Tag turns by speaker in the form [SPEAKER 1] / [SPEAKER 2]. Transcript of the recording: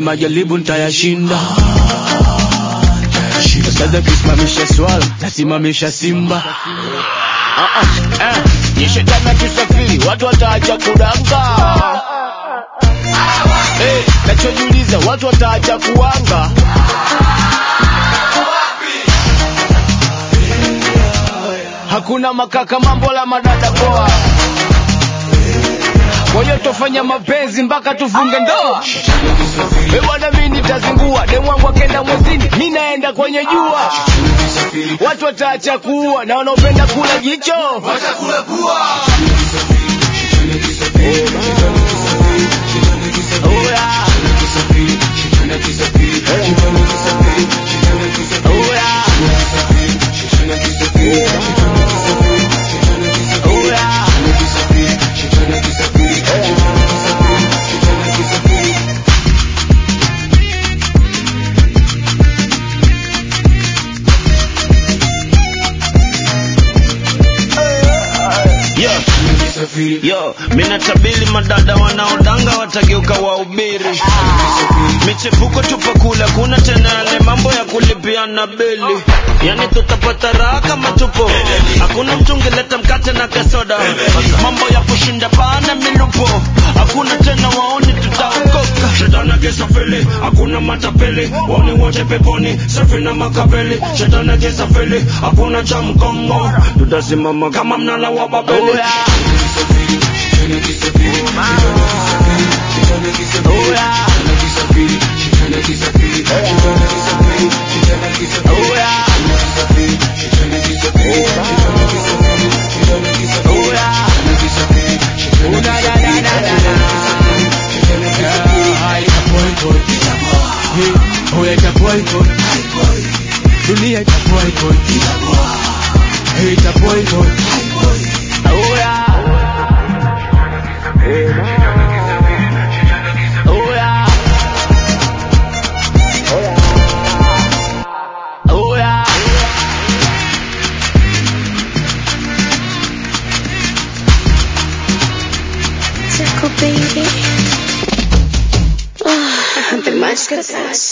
[SPEAKER 1] imani majaribu nitayashinda. Sasa kisimamisha swala nasimamisha simba. Ni shetani kisafiri watu wataacha kudanga. Nachojiuliza watu wataacha kuanga. Hakuna makaka mambo la madada poa. Kwa hiyo tufanya mapenzi mpaka tufunge ndoa. Bwana mimi nitazingua, demu wangu akenda mwezini, mimi naenda kwenye jua. Watu wataacha kuua na wanaopenda kula jicho watakula pua.
[SPEAKER 2] Yo, mina tabili madada wanaodanga watageuka wahubiri. Michepuko tupakula, kuna tena yale mambo ya kulipiana bili. Yani tutapata raha kama tupo. Hakuna mtu ngeleta mkate na kasoda. Mambo ya kushinda pana milupo. Hakuna tena waoni tutaokoka. Shetani kisafiri, hakuna matapeli. Woni wote peponi, safi na makaveli. Shetani kisafiri, hakuna cha mkongo. Tutasimama kama mnala wa Babeli.
[SPEAKER 1] Dunia ita boycott. Hey, ita boycott.
[SPEAKER 3] Baby, oh, the más que